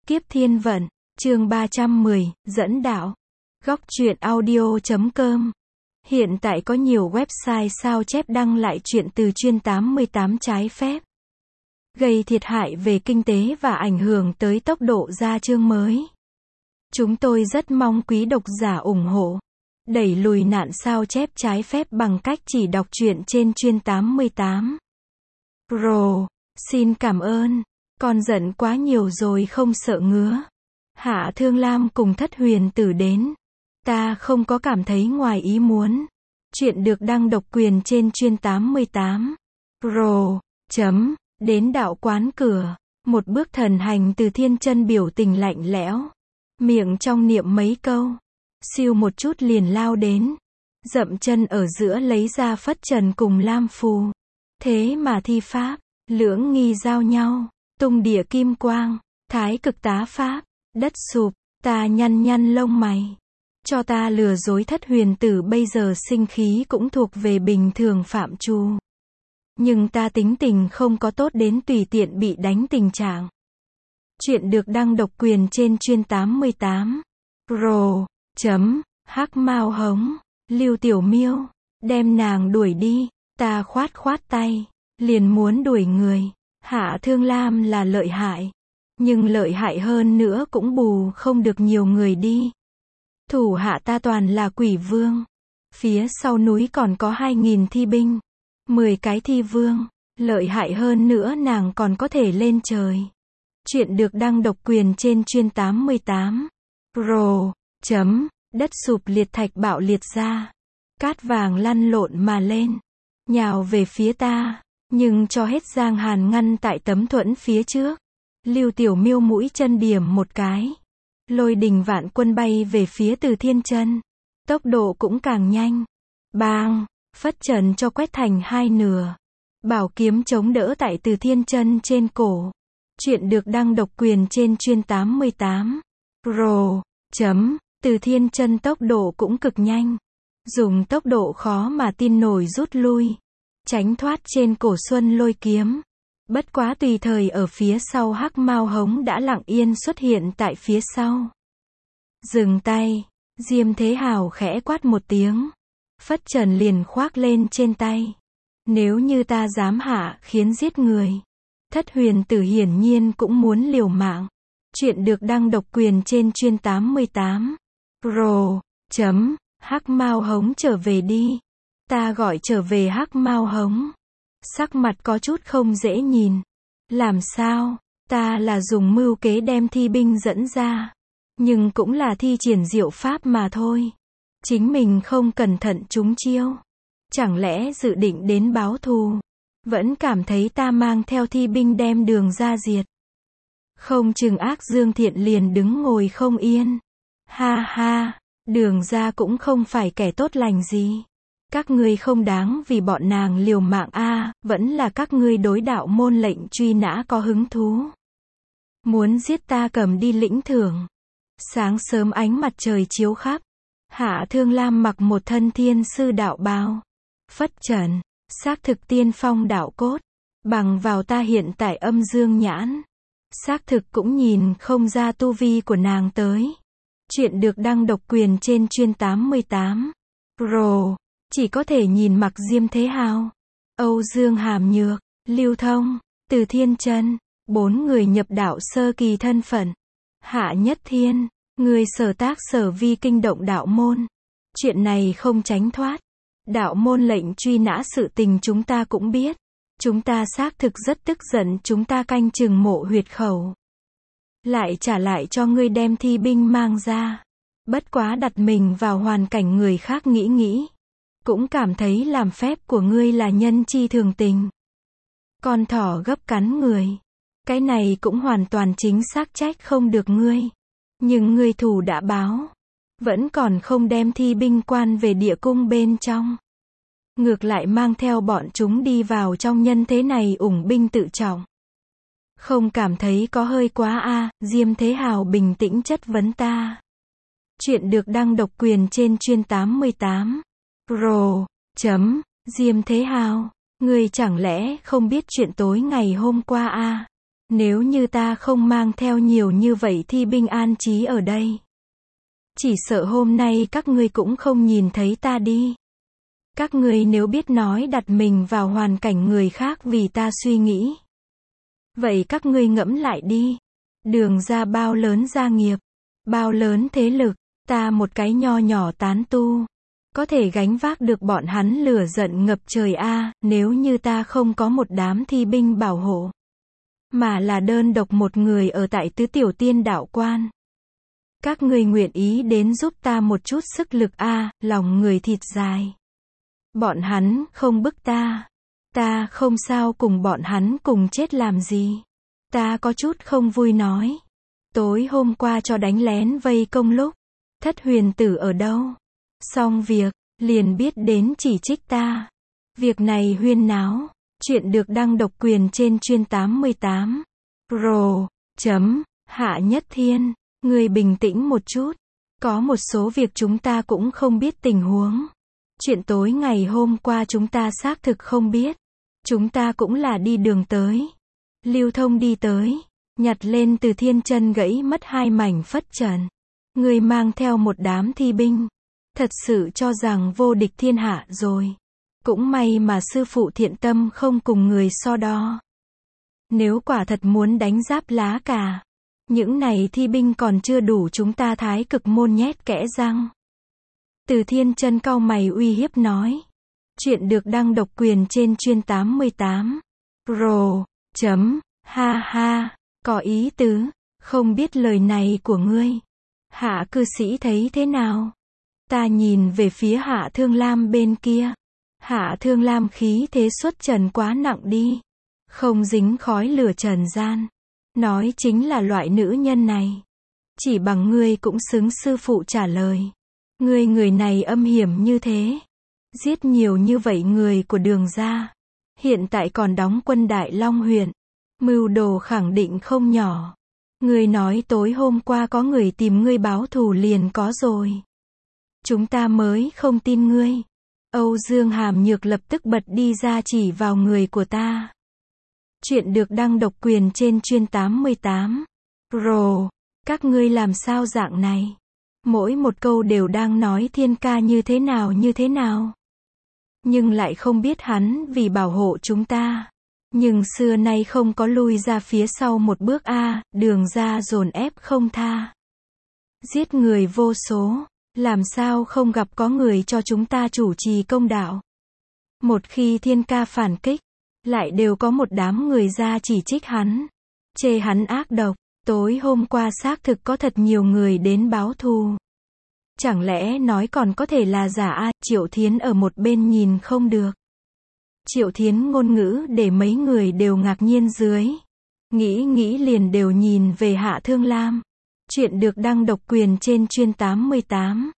Kiếp thiên vận, chương 310, dẫn đạo. Góc truyện audio.com. Hiện tại có nhiều website sao chép đăng lại truyện từ chuyên 88 trái phép, gây thiệt hại về kinh tế và ảnh hưởng tới tốc độ ra chương mới. Chúng tôi rất mong quý độc giả ủng hộ, đẩy lùi nạn sao chép trái phép bằng cách chỉ đọc truyện trên chuyên 88 Pro. Xin cảm ơn. Con giận quá nhiều rồi không sợ ngứa. Hạ Thương Lam cùng Thất Huyền Tử đến. Ta không có cảm thấy ngoài ý muốn. Chuyện được đăng độc quyền trên chuyên 88 Pro. Đến đạo quán cửa. Một bước thần hành từ Thiên Chân biểu tình lạnh lẽo. Miệng trong niệm mấy câu. Siêu một chút liền lao đến. Dậm chân ở giữa lấy ra phất trần cùng lam phù. Thế mà thi pháp, lưỡng nghi giao nhau. Tung địa kim quang, thái cực tá pháp, đất sụp, ta nhăn lông mày. Cho ta lừa dối Thất Huyền Tử bây giờ sinh khí cũng thuộc về bình thường phạm trù. Nhưng ta tính tình không có tốt đến tùy tiện bị đánh tình trạng. Chuyện được đăng độc quyền trên chuyên 88 Pro. Hắc Mao Hống, Lưu Tiểu Miêu, đem nàng đuổi đi. Ta khoát tay, liền muốn đuổi người. Hạ Thương Lam là lợi hại, nhưng lợi hại hơn nữa cũng bù không được nhiều người đi. Thủ hạ ta toàn là quỷ vương. Phía sau núi còn có 2.000 thi binh, 10 cái thi vương, lợi hại hơn nữa nàng còn có thể lên trời. Chuyện được đăng độc quyền trên chuyên 88 Pro. Đất sụp liệt thạch bạo liệt ra, cát vàng lăn lộn mà lên, nhào về phía ta. Nhưng cho hết Giang Hàn ngăn tại tấm thuẫn phía trước. Lưu Tiểu Miêu mũi chân điểm một cái. Lôi đình vạn quân bay về phía Từ Thiên Chân. Tốc độ cũng càng nhanh. Bang! Phất trần cho quét thành hai nửa. Bảo kiếm chống đỡ tại Từ Thiên Chân trên cổ. Chuyện được đăng độc quyền trên chuyên 88 Pro. Từ Thiên Chân tốc độ cũng cực nhanh. Dùng tốc độ khó mà tin nổi rút lui. Tránh thoát trên cổ Xuân Lôi kiếm. Bất quá tùy thời ở phía sau Hắc Mao Hống đã lặng yên xuất hiện tại phía sau. Dừng tay. Diêm Thế Hào khẽ quát một tiếng. Phất trần liền khoác lên trên tay. Nếu như ta dám hạ khiến giết người. Thất Huyền Tử hiển nhiên cũng muốn liều mạng. Chuyện được đăng độc quyền trên chuyên 88 Pro. Hắc Mao Hống trở về đi. Ta gọi trở về Hắc Mao Hống. Sắc mặt có chút không dễ nhìn. Làm sao? Ta là dùng mưu kế đem thi binh dẫn ra. Nhưng cũng là thi triển diệu pháp mà thôi. Chính mình không cẩn thận trúng chiêu. Chẳng lẽ dự định đến báo thù? Vẫn cảm thấy ta mang theo thi binh đem đường ra diệt. Không chừng ác dương thiện liền đứng ngồi không yên. Ha ha, đường ra cũng không phải kẻ tốt lành gì. Các ngươi không đáng vì bọn nàng liều mạng a, vẫn là các ngươi đối đạo môn lệnh truy nã có hứng thú. Muốn giết ta cầm đi lĩnh thưởng. Sáng sớm ánh mặt trời chiếu khắp. Hạ Thương Lam mặc một thân thiên sư đạo bào. Phất trần, xác thực tiên phong đạo cốt. Bằng vào ta hiện tại âm dương nhãn. Xác thực cũng nhìn không ra tu vi của nàng tới. Chuyện được đăng độc quyền trên chuyên 88 Pro. Chỉ có thể nhìn mặc Diêm Thế Hào, Âu Dương Hàm Nhược, Lưu Thông, Từ Thiên Chân, 4 người nhập đạo sơ kỳ thân phận. Hạ Nhất Thiên, người sở tác sở vi kinh động đạo môn. Chuyện này không tránh thoát. Đạo môn lệnh truy nã sự tình chúng ta cũng biết. Chúng ta xác thực rất tức giận, chúng ta canh chừng mộ huyệt khẩu. Lại trả lại cho ngươi đem thi binh mang ra. Bất quá đặt mình vào hoàn cảnh người khác nghĩ. Cũng cảm thấy làm phép của ngươi là nhân chi thường tình. Con thỏ gấp cắn người. Cái này cũng hoàn toàn chính xác trách không được ngươi. Nhưng ngươi thù đã báo. Vẫn còn không đem thi binh quan về địa cung bên trong. Ngược lại mang theo bọn chúng đi vào trong nhân thế này ủng binh tự trọng. Không cảm thấy có hơi quá a? Diêm Thế Hào bình tĩnh chất vấn ta. Chuyện được đăng độc quyền trên chuyên 88 Pro. Diêm Thế Hào, ngươi chẳng lẽ không biết chuyện tối ngày hôm qua a? Nếu như ta không mang theo nhiều như vậy thi binh an trí ở đây, chỉ sợ hôm nay các ngươi cũng không nhìn thấy ta đi. Các ngươi nếu biết nói đặt mình vào hoàn cảnh người khác vì ta suy nghĩ, vậy các ngươi ngẫm lại đi. Đường ra bao lớn gia nghiệp, bao lớn thế lực, ta một cái nho nhỏ tán tu, có thể gánh vác được bọn hắn lửa giận ngập trời a, nếu như ta không có một đám thi binh bảo hộ, mà là đơn độc một người ở tại Tứ Tiểu Tiên Đạo Quan. Các ngươi nguyện ý đến giúp ta một chút sức lực a, lòng người thịt dài. Bọn hắn không bức ta không sao cùng bọn hắn cùng chết làm gì. Ta có chút không vui nói. Tối hôm qua cho đánh lén vây công lúc, Thất Huyền Tử ở đâu? Xong việc, liền biết đến chỉ trích ta. Việc này huyên náo, chuyện được đăng độc quyền trên chuyên 88. Hạ Nhất Thiên, người bình tĩnh một chút. Có một số việc chúng ta cũng không biết tình huống. Chuyện tối ngày hôm qua chúng ta xác thực không biết. Chúng ta cũng là đi đường tới. Lưu thông đi tới, nhặt lên từ thiên chân gãy mất 2 mảnh phất trần. Người mang theo một đám thi binh. Thật sự cho rằng vô địch thiên hạ rồi. Cũng may mà sư phụ thiện tâm không cùng người so đo. Nếu quả thật muốn đánh giáp lá cà, những này thi binh còn chưa đủ chúng ta Thái Cực môn nhét kẽ răng. Từ thiên chân cau mày uy hiếp nói. Chuyện được đăng độc quyền trên chuyên 88. Ha, có ý tứ, không biết lời này của ngươi. Hạ cư sĩ thấy thế nào? Ta nhìn về phía Hạ Thương Lam bên kia. Hạ Thương Lam khí thế xuất trần quá nặng đi. Không dính khói lửa trần gian. Nói chính là loại nữ nhân này. Chỉ bằng ngươi cũng xứng sư phụ trả lời. Ngươi người này âm hiểm như thế. Giết nhiều như vậy người của Đường gia. Hiện tại còn đóng quân Đại Long huyện. Mưu đồ khẳng định không nhỏ. Ngươi nói tối hôm qua có người tìm ngươi báo thù liền có rồi. Chúng ta mới không tin ngươi. Âu Dương Hàm Nhược lập tức bật đi ra chỉ vào người của ta. Chuyện được đăng độc quyền trên chuyên 88. Các ngươi làm sao dạng này? Mỗi một câu đều đang nói Thiên ca như thế nào. Nhưng lại không biết hắn vì bảo hộ chúng ta. Nhưng xưa nay không có lui ra phía sau một bước a, Đường ra dồn ép không tha. Giết người vô số, làm sao không gặp có người cho chúng ta chủ trì công đạo. Một khi Thiên ca phản kích, lại đều có một đám người ra chỉ trích hắn, chê hắn ác độc. Tối hôm qua xác thực có thật nhiều người đến báo thù. Chẳng lẽ nói còn có thể là giả a? Triệu Thiến ở một bên nhìn không được. Triệu Thiến ngôn ngữ để mấy người đều ngạc nhiên dưới. Nghĩ liền đều nhìn về Hạ Thương Lam. Chuyện được đăng độc quyền trên chuyên 88.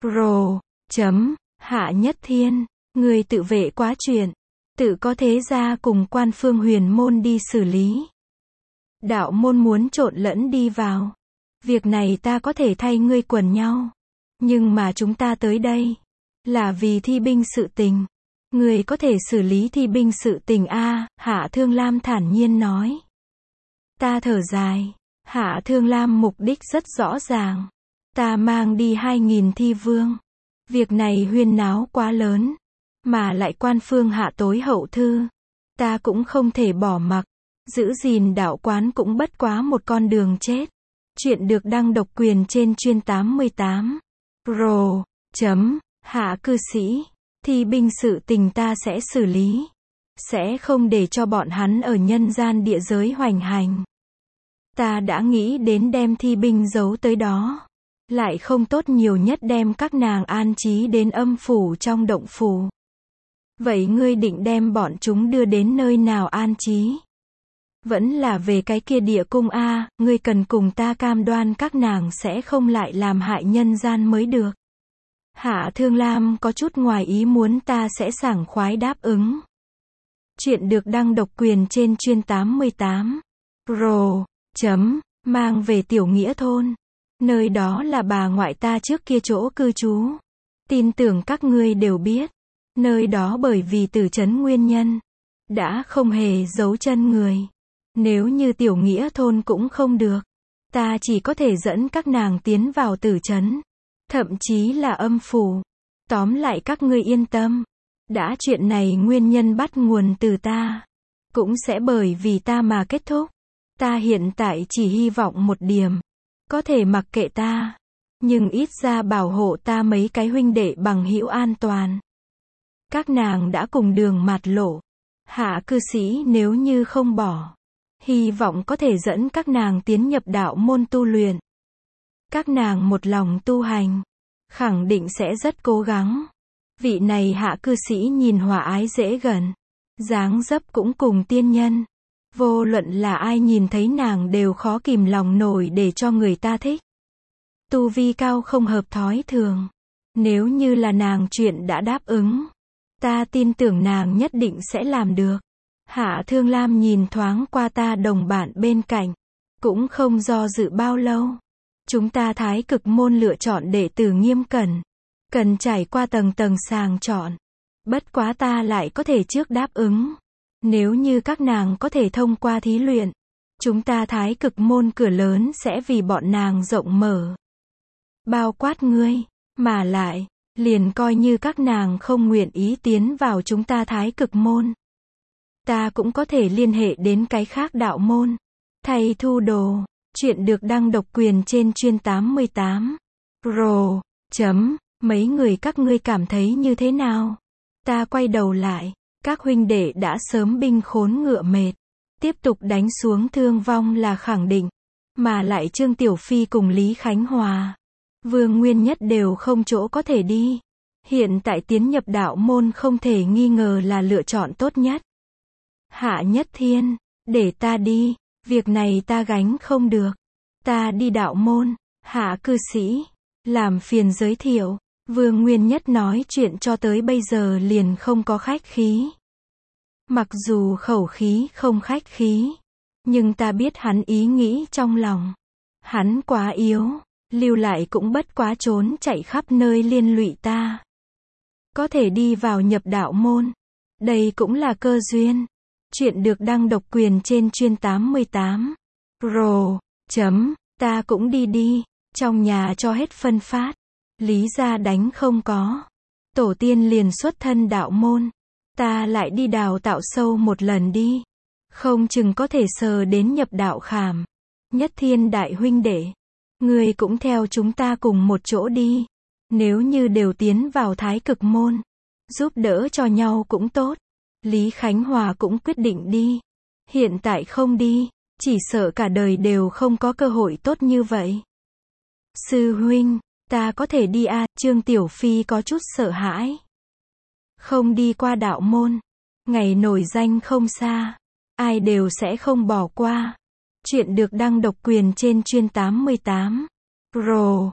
Hạ Nhất Thiên, người tự vệ quá chuyện. Tự có thế gia cùng Quan Phương Huyền môn đi xử lý. Đạo môn muốn trộn lẫn đi vào. Việc này ta có thể thay ngươi quần nhau. Nhưng mà chúng ta tới đây là vì thi binh sự tình. Người có thể xử lý thi binh sự tình a, Hạ Thương Lam thản nhiên nói. Ta thở dài. Hạ Thương Lam mục đích rất rõ ràng. Ta mang đi 2.000 thi vương. Việc này huyên náo quá lớn. Mà lại Quan Phương hạ tối hậu thư. Ta cũng không thể bỏ mặc. Giữ gìn đạo quán cũng bất quá một con đường chết. Chuyện được đăng độc quyền trên chuyên 88. Hạ cư sĩ. Thi binh sự tình ta sẽ xử lý. Sẽ không để cho bọn hắn ở nhân gian địa giới hoành hành. Ta đã nghĩ đến đem thi binh giấu tới đó. Lại không tốt nhiều nhất đem các nàng an trí đến âm phủ trong động phủ. Vậy ngươi định đem bọn chúng đưa đến nơi nào an trí? Vẫn là về cái kia địa cung a, ngươi cần cùng ta cam đoan các nàng sẽ không lại làm hại nhân gian mới được. Hạ Thương Lam có chút ngoài ý muốn ta sẽ sảng khoái đáp ứng. Chuyện được đăng độc quyền trên chuyên 88. Mang về Tiểu Nghĩa thôn. Nơi đó là bà ngoại ta trước kia chỗ cư trú. Tin tưởng các ngươi đều biết. Nơi đó bởi vì tử trấn nguyên nhân, đã không hề giấu chân người. Nếu như Tiểu Nghĩa thôn cũng không được, ta chỉ có thể dẫn các nàng tiến vào Tử trấn, thậm chí là âm phủ. Tóm lại các ngươi yên tâm, đã chuyện này nguyên nhân bắt nguồn từ ta, cũng sẽ bởi vì ta mà kết thúc. Ta hiện tại chỉ hy vọng một điểm, có thể mặc kệ ta, nhưng ít ra bảo hộ ta mấy cái huynh đệ bằng hữu an toàn. Các nàng đã cùng đường mạt lộ, Hạ cư sĩ nếu như không bỏ, hy vọng có thể dẫn các nàng tiến nhập đạo môn tu luyện. Các nàng một lòng tu hành, khẳng định sẽ rất cố gắng. Vị này Hạ cư sĩ nhìn hòa ái dễ gần, dáng dấp cũng cùng tiên nhân. Vô luận là ai nhìn thấy nàng đều khó kìm lòng nổi để cho người ta thích. Tu vi cao không hợp thói thường. Nếu như là nàng chuyện đã đáp ứng, ta tin tưởng nàng nhất định sẽ làm được. Hạ Thương Lam nhìn thoáng qua ta đồng bạn bên cạnh, cũng không do dự bao lâu. Chúng ta Thái Cực môn lựa chọn đệ tử nghiêm cẩn, cần trải qua tầng tầng sàng chọn. Bất quá ta lại có thể trước đáp ứng. Nếu như các nàng có thể thông qua thí luyện, chúng ta Thái Cực môn cửa lớn sẽ vì bọn nàng rộng mở. Bao quát ngươi, mà lại, liền coi như các nàng không nguyện ý tiến vào chúng ta Thái Cực môn. Ta cũng có thể liên hệ đến cái khác đạo môn. Thầy thu đồ, chuyện được đăng độc quyền trên chuyên 88. Pro, mấy người các ngươi cảm thấy như thế nào? Ta quay đầu lại, các huynh đệ đã sớm binh khốn ngựa mệt. Tiếp tục đánh xuống thương vong là khẳng định. Mà lại Trương Tiểu Phi cùng Lý Khánh Hòa, Vương Nguyên Nhất đều không chỗ có thể đi. Hiện tại tiến nhập đạo môn không thể nghi ngờ là lựa chọn tốt nhất. Hạ Nhất Thiên, để ta đi, việc này ta gánh không được. Ta đi đạo môn. Hạ cư sĩ, làm phiền giới thiệu. Vương Nguyên Nhất nói chuyện cho tới bây giờ liền không có khách khí. Mặc dù khẩu khí không khách khí, nhưng ta biết hắn ý nghĩ trong lòng. Hắn quá yếu, lưu lại cũng bất quá trốn chạy khắp nơi liên lụy ta. Có thể đi vào nhập đạo môn, đây cũng là cơ duyên. Chuyện được đăng độc quyền trên chuyên 88. Pro, ta cũng đi, trong nhà cho hết phân phát. Lý gia đánh không có. Tổ tiên liền xuất thân đạo môn. Ta lại đi đào tạo sâu một lần đi. Không chừng có thể sờ đến nhập đạo khảm. Nhất Thiên đại huynh đệ, ngươi cũng theo chúng ta cùng một chỗ đi. Nếu như đều tiến vào Thái Cực môn, giúp đỡ cho nhau cũng tốt. Lý Khánh Hòa cũng quyết định đi. Hiện tại không đi, chỉ sợ cả đời đều không có cơ hội tốt như vậy. Sư huynh, ta có thể đi à? Trương Tiểu Phi có chút sợ hãi. Không đi qua đạo môn, ngày nổi danh không xa, ai đều sẽ không bỏ qua. Chuyện được đăng độc quyền trên chuyên 88. Pro,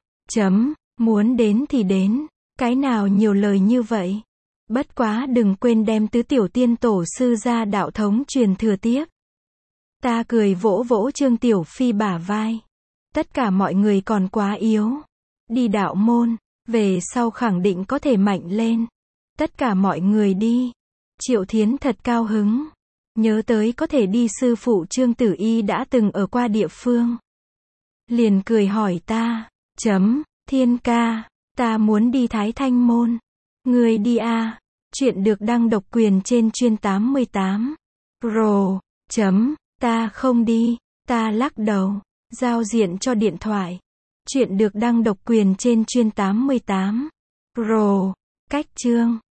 muốn đến thì đến, cái nào nhiều lời như vậy. Bất quá đừng quên đem tứ tiểu tiên tổ sư ra đạo thống truyền thừa tiếp. Ta cười vỗ vỗ Trương Tiểu Phi bả vai. Tất cả mọi người còn quá yếu. Đi đạo môn, về sau khẳng định có thể mạnh lên. Tất cả mọi người đi. Triệu Thiến thật cao hứng. Nhớ tới có thể đi sư phụ Trương Tử Y đã từng ở qua địa phương. Liền cười hỏi ta, Thiên ca, ta muốn đi Thái Thanh môn. Người đi à? Chuyện được đăng độc quyền trên chuyên 88. Pro, ta không đi, ta lắc đầu, giao diện cho điện thoại. Chuyện được đăng độc quyền trên chuyên 88. Pro, cách chương.